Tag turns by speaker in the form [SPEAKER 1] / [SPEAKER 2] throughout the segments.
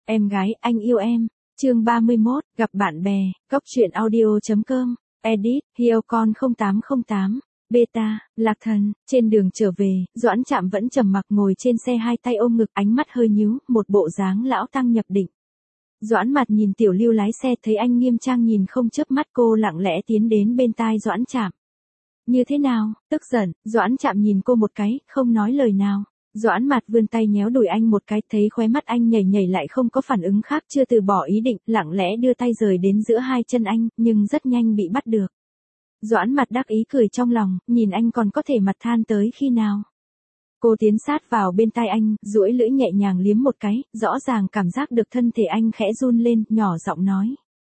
[SPEAKER 1] Em gái, anh yêu em. Chương 31, gặp bạn bè, Góc truyện audio.com, edit, Hiocon 0808, beta, Lạc Thần. Trên đường trở về, Doãn Trạm vẫn trầm mặc ngồi trên xe hai tay ôm ngực, ánh mắt hơi nhíu, một bộ dáng lão tăng nhập định. Doãn Mạt nhìn Tiểu Lưu lái xe, thấy anh nghiêm trang nhìn không chớp mắt, cô lặng lẽ tiến đến bên tai Doãn Trạm. Như thế nào? Tức giận? Doãn Trạm nhìn cô một cái, không nói lời nào. Doãn Mạt vươn tay nhéo đùi anh một cái, thấy khóe mắt anh nhảy nhảy lại không có phản ứng khác, chưa từ bỏ ý định, lặng lẽ đưa tay rời đến giữa hai chân anh, nhưng rất nhanh bị bắt được. Doãn Mạt đắc ý cười trong lòng, nhìn anh còn có thể mặt than tới khi nào. Cô tiến sát vào bên tai anh, duỗi lưỡi nhẹ nhàng liếm một cái, rõ ràng cảm giác được thân thể anh khẽ run lên, nhỏ giọng nói.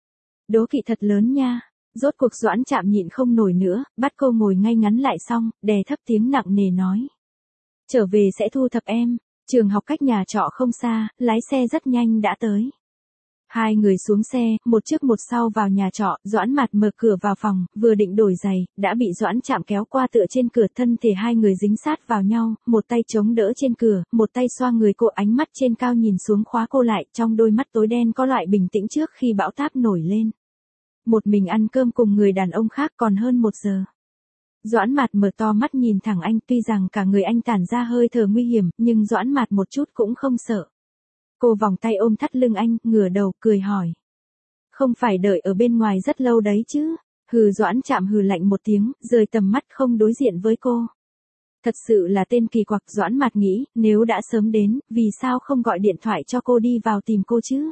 [SPEAKER 1] Đố kỵ thật lớn nha. Rốt cuộc Doãn Trạm nhịn không nổi nữa, bắt cô ngồi ngay ngắn lại xong, đè thấp tiếng nặng nề nói. Trở về sẽ thu thập em. Trường học cách nhà trọ không xa, lái xe rất nhanh đã tới. Hai người xuống xe, một trước một sau vào nhà trọ, Doãn Mạt mở cửa vào phòng, vừa định đổi giày, đã bị Doãn Trạm kéo qua tựa trên cửa, thân thể hai người dính sát vào nhau, một tay chống đỡ trên cửa, một tay xoa người cô, ánh mắt trên cao nhìn xuống khóa cô lại, trong đôi mắt tối đen có loại bình tĩnh trước khi bão táp nổi lên. Một mình ăn cơm cùng người đàn ông khác còn hơn 1 giờ. Doãn Mạt mở to mắt nhìn thẳng anh, tuy rằng cả người anh tản ra hơi thở nguy hiểm, nhưng Doãn Mạt một chút cũng không sợ. Cô vòng tay ôm thắt lưng anh, ngửa đầu, cười hỏi. Không phải đợi ở bên ngoài rất lâu đấy chứ? Hừ. Doãn Trạm hừ lạnh một tiếng, rời tầm mắt không đối diện với cô. Thật sự là tên kỳ quặc. Doãn Mạt nghĩ, nếu đã sớm đến, vì sao không gọi điện thoại cho cô đi vào tìm cô chứ?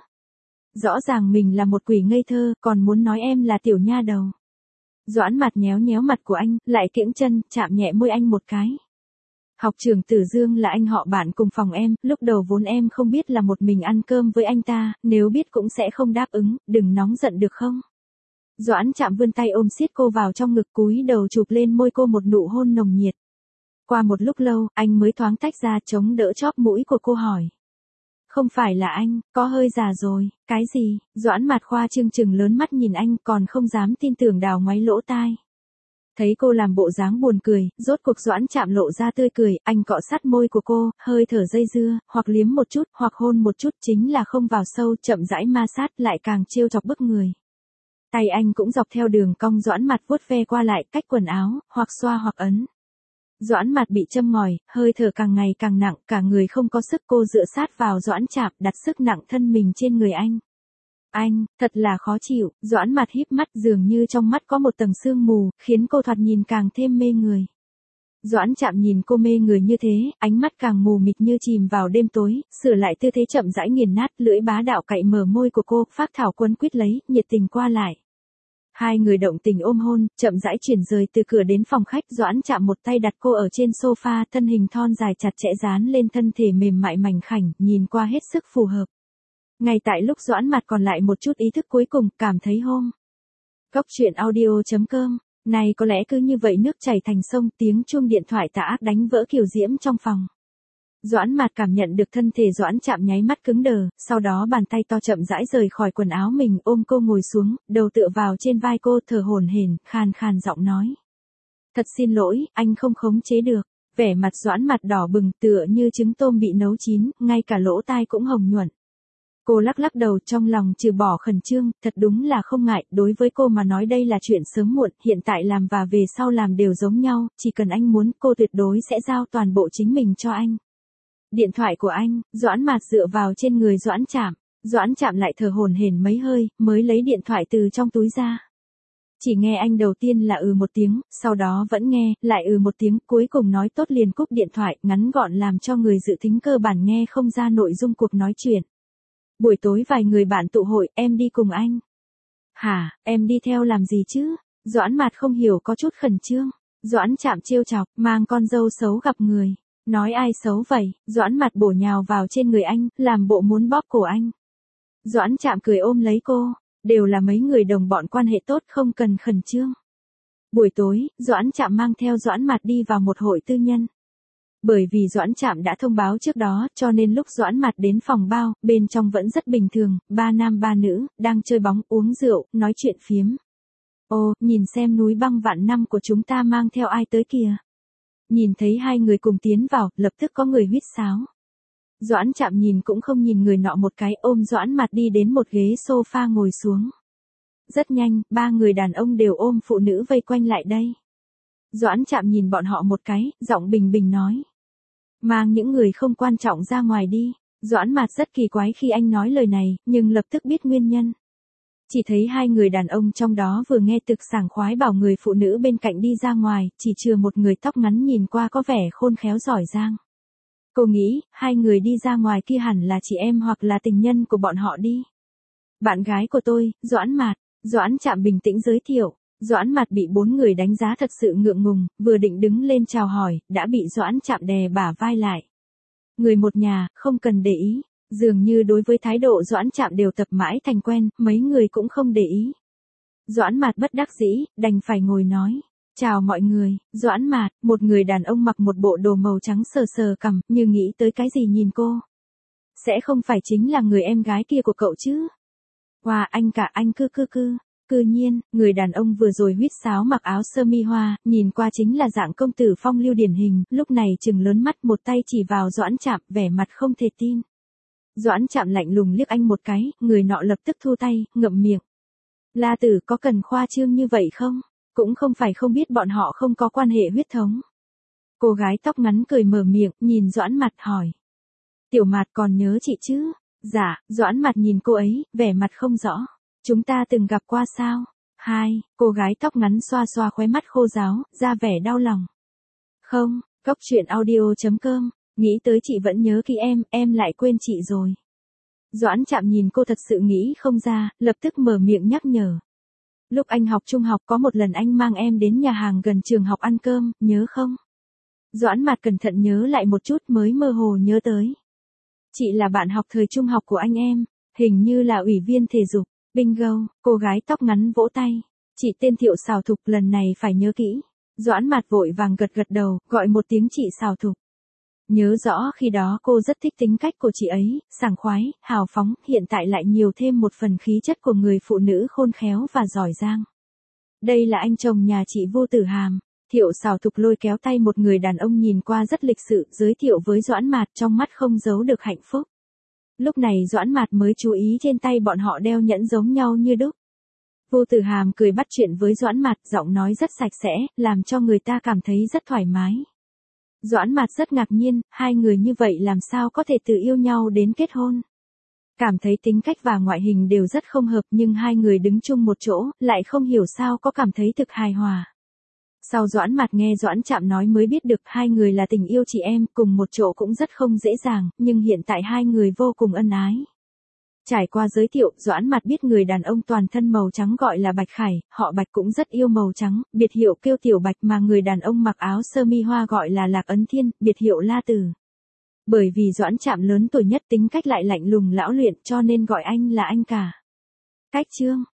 [SPEAKER 1] Rõ ràng mình là một quỷ ngây thơ, còn muốn nói em là tiểu nha đầu. Doãn Mạt nhéo nhéo mặt của anh, lại kiễng chân, chạm nhẹ môi anh một cái. Học trưởng Tử Dương là anh họ bạn cùng phòng em, lúc đầu vốn em không biết là một mình ăn cơm với anh ta, nếu biết cũng sẽ không đáp ứng, đừng nóng giận được không? Doãn Trạm vươn tay ôm siết cô vào trong ngực, cúi đầu chụp lên môi cô một nụ hôn nồng nhiệt. Qua một lúc lâu, anh mới thoáng tách ra, chống đỡ chóp mũi của cô hỏi. Không phải là anh, có hơi già rồi. Cái gì? Doãn Mạt khoa trương trừng lớn mắt nhìn anh, còn không dám tin tưởng, đào ngoáy lỗ tai. Thấy cô làm bộ dáng buồn cười, rốt cuộc Doãn Trạm lộ ra tươi cười, anh cọ sát môi của cô, hơi thở dây dưa, hoặc liếm một chút, hoặc hôn một chút, chính là không vào sâu, chậm rãi ma sát, lại càng trêu chọc bức người. Tay anh cũng dọc theo đường cong Doãn Mạt vuốt ve qua lại, cách quần áo, hoặc xoa hoặc ấn. Doãn Mạt bị châm ngòi, hơi thở càng ngày càng nặng, cả người không có sức, cô dựa sát vào Doãn Trạm, đặt sức nặng thân mình trên người anh. Anh, thật là khó chịu. Doãn Mạt híp mắt, dường như trong mắt có một tầng sương mù, khiến cô thoạt nhìn càng thêm mê người. Doãn Trạm nhìn cô mê người như thế, ánh mắt càng mù mịt như chìm vào đêm tối, sửa lại tư thế chậm rãi nghiền nát, lưỡi bá đạo cạy mở môi của cô, phác thảo quấn quýt lấy, nhiệt tình qua lại. Hai người động tình ôm hôn, chậm rãi chuyển rời từ cửa đến phòng khách. Doãn Trạm một tay đặt cô ở trên sofa, thân hình thon dài chặt chẽ dán lên thân thể mềm mại mảnh khảnh, nhìn qua hết sức phù hợp. Ngay tại lúc Doãn Mạt còn lại một chút ý thức cuối cùng, cảm thấy hôn. Góc truyện audio.com, này có lẽ cứ như vậy nước chảy thành sông, tiếng chuông điện thoại tà ác đánh vỡ kiều diễm trong phòng. Doãn Mạt cảm nhận được thân thể Doãn Trạm nháy mắt cứng đờ, sau đó bàn tay to chậm rãi rời khỏi quần áo mình, ôm cô ngồi xuống, đầu tựa vào trên vai cô, thở hổn hển, khàn khàn giọng nói. Thật xin lỗi, anh không khống chế được. Vẻ mặt Doãn Mạt đỏ bừng, tựa như trứng tôm bị nấu chín, ngay cả lỗ tai cũng hồng nhuận. Cô lắc lắc đầu, trong lòng trừ bỏ khẩn trương, thật đúng là không ngại, đối với cô mà nói đây là chuyện sớm muộn, hiện tại làm và về sau làm đều giống nhau, chỉ cần anh muốn, cô tuyệt đối sẽ giao toàn bộ chính mình cho anh. Điện thoại của anh. Doãn Mạt dựa vào trên người Doãn Trạm. Doãn Trạm lại thở hổn hển mấy hơi, mới lấy điện thoại từ trong túi ra. Chỉ nghe anh đầu tiên là một tiếng, sau đó vẫn nghe, lại một tiếng, cuối cùng nói tốt liền cúp điện thoại, ngắn gọn làm cho người dự thính cơ bản nghe không ra nội dung cuộc nói chuyện. Buổi tối vài người bạn tụ hội, em đi cùng anh. Hả, em đi theo làm gì chứ? Doãn Mạt không hiểu, có chút khẩn trương. Doãn Trạm trêu chọc, mang con dâu xấu gặp người. Nói ai xấu vậy? Doãn Mạt bổ nhào vào trên người anh, làm bộ muốn bóp cổ anh. Doãn Trạm cười ôm lấy cô, đều là mấy người đồng bọn quan hệ tốt, không cần khẩn trương. Buổi tối, Doãn Trạm mang theo Doãn Mạt đi vào một hội tư nhân. Bởi vì Doãn Trạm đã thông báo trước đó, cho nên lúc Doãn Mạt đến phòng bao, bên trong vẫn rất bình thường, 3 nam 3 nữ, đang chơi bóng, uống rượu, nói chuyện phiếm. Ô, nhìn xem núi băng vạn năm của chúng ta mang theo ai tới kìa. Nhìn thấy hai người cùng tiến vào, lập tức có người huýt sáo. Doãn Trạm nhìn cũng không nhìn người nọ một cái, ôm Doãn Mạt đi đến một ghế sofa ngồi xuống. Rất nhanh, 3 người đàn ông đều ôm phụ nữ vây quanh lại đây. Doãn Trạm nhìn bọn họ một cái, giọng bình bình nói. Mang những người không quan trọng ra ngoài đi. Doãn Mạt rất kỳ quái khi anh nói lời này, nhưng lập tức biết nguyên nhân. Chỉ thấy 2 người đàn ông trong đó vừa nghe thực sảng khoái bảo người phụ nữ bên cạnh đi ra ngoài, chỉ chừa một người tóc ngắn nhìn qua có vẻ khôn khéo giỏi giang. Cô nghĩ, 2 người đi ra ngoài kia hẳn là chị em hoặc là tình nhân của bọn họ đi. Bạn gái của tôi, Doãn Mạt. Doãn Trạm bình tĩnh giới thiệu. Doãn Mạt bị 4 người đánh giá thật sự ngượng ngùng, vừa định đứng lên chào hỏi, đã bị Doãn Trạm đè bả vai lại. Người một nhà, không cần để ý. Dường như đối với thái độ Doãn Trạm đều tập mãi thành quen, mấy người cũng không để ý. Doãn Mạt bất đắc dĩ, đành phải ngồi nói. Chào mọi người, Doãn Mạt, một người đàn ông mặc một bộ đồ màu trắng sờ sờ cằm, như nghĩ tới cái gì nhìn cô. Sẽ không phải chính là người em gái kia của cậu chứ? Wow, anh cả anh Cư nhiên, người đàn ông vừa rồi huýt sáo mặc áo sơ mi hoa, nhìn qua chính là dạng công tử phong lưu điển hình, lúc này trừng lớn mắt một tay chỉ vào Doãn Trạm, vẻ mặt không thể tin. Doãn Trạm lạnh lùng liếc anh một cái, người nọ lập tức thu tay, ngậm miệng. La Tử có cần khoa trương như vậy không? Cũng không phải không biết bọn họ không có quan hệ huyết thống. Cô gái tóc ngắn cười mở miệng, nhìn Doãn Mạt hỏi. Tiểu Mạt còn nhớ chị chứ? Dạ, Doãn Mạt nhìn cô ấy, vẻ mặt không rõ. Chúng ta từng gặp qua sao? Cô gái tóc ngắn xoa xoa khóe mắt khô ráo, ra vẻ đau lòng. Không, Cốc truyện audio.com, nghĩ tới chị vẫn nhớ kỹ em lại quên chị rồi. Doãn Trạm nhìn cô thật sự nghĩ không ra, lập tức mở miệng nhắc nhở. Lúc anh học trung học có một lần anh mang em đến nhà hàng gần trường học ăn cơm, nhớ không? Doãn Mạt cẩn thận nhớ lại một chút mới mơ hồ nhớ tới. Chị là bạn học thời trung học của anh em, hình như là ủy viên thể dục. Bingo, cô gái tóc ngắn vỗ tay. Chị tên Thiệu Sào Thục, lần này phải nhớ kỹ. Doãn Mạt vội vàng gật đầu, gọi một tiếng chị Sào Thục. Nhớ rõ khi đó cô rất thích tính cách của chị ấy, sảng khoái, hào phóng, hiện tại lại nhiều thêm một phần khí chất của người phụ nữ khôn khéo và giỏi giang. Đây là anh chồng nhà chị Vô Tử Hàm. Thiệu Sào Thục lôi kéo tay một người đàn ông nhìn qua rất lịch sự, giới thiệu với Doãn Mạt, trong mắt không giấu được hạnh phúc. Lúc này Doãn Mạt mới chú ý trên tay bọn họ đeo nhẫn giống nhau như đúc. Vô Tử Hàm cười bắt chuyện với Doãn Mạt, giọng nói rất sạch sẽ, làm cho người ta cảm thấy rất thoải mái. Doãn Mạt rất ngạc nhiên, 2 người như vậy làm sao có thể từ yêu nhau đến kết hôn. Cảm thấy tính cách và ngoại hình đều rất không hợp, nhưng 2 người đứng chung một chỗ, lại không hiểu sao có cảm thấy thực hài hòa. Sau Doãn Mạt nghe Doãn Trạm nói mới biết được 2 người là tình yêu chị em, cùng một chỗ cũng rất không dễ dàng, nhưng hiện tại 2 người vô cùng ân ái. Trải qua giới thiệu, Doãn Mạt biết người đàn ông toàn thân màu trắng gọi là Bạch Khải, họ Bạch cũng rất yêu màu trắng, biệt hiệu kêu Tiểu Bạch, mà người đàn ông mặc áo sơ mi hoa gọi là Lạc Ấn Thiên, biệt hiệu La Tử. Bởi vì Doãn Trạm lớn tuổi nhất, tính cách lại lạnh lùng lão luyện, cho nên gọi anh là anh cả. Cách chương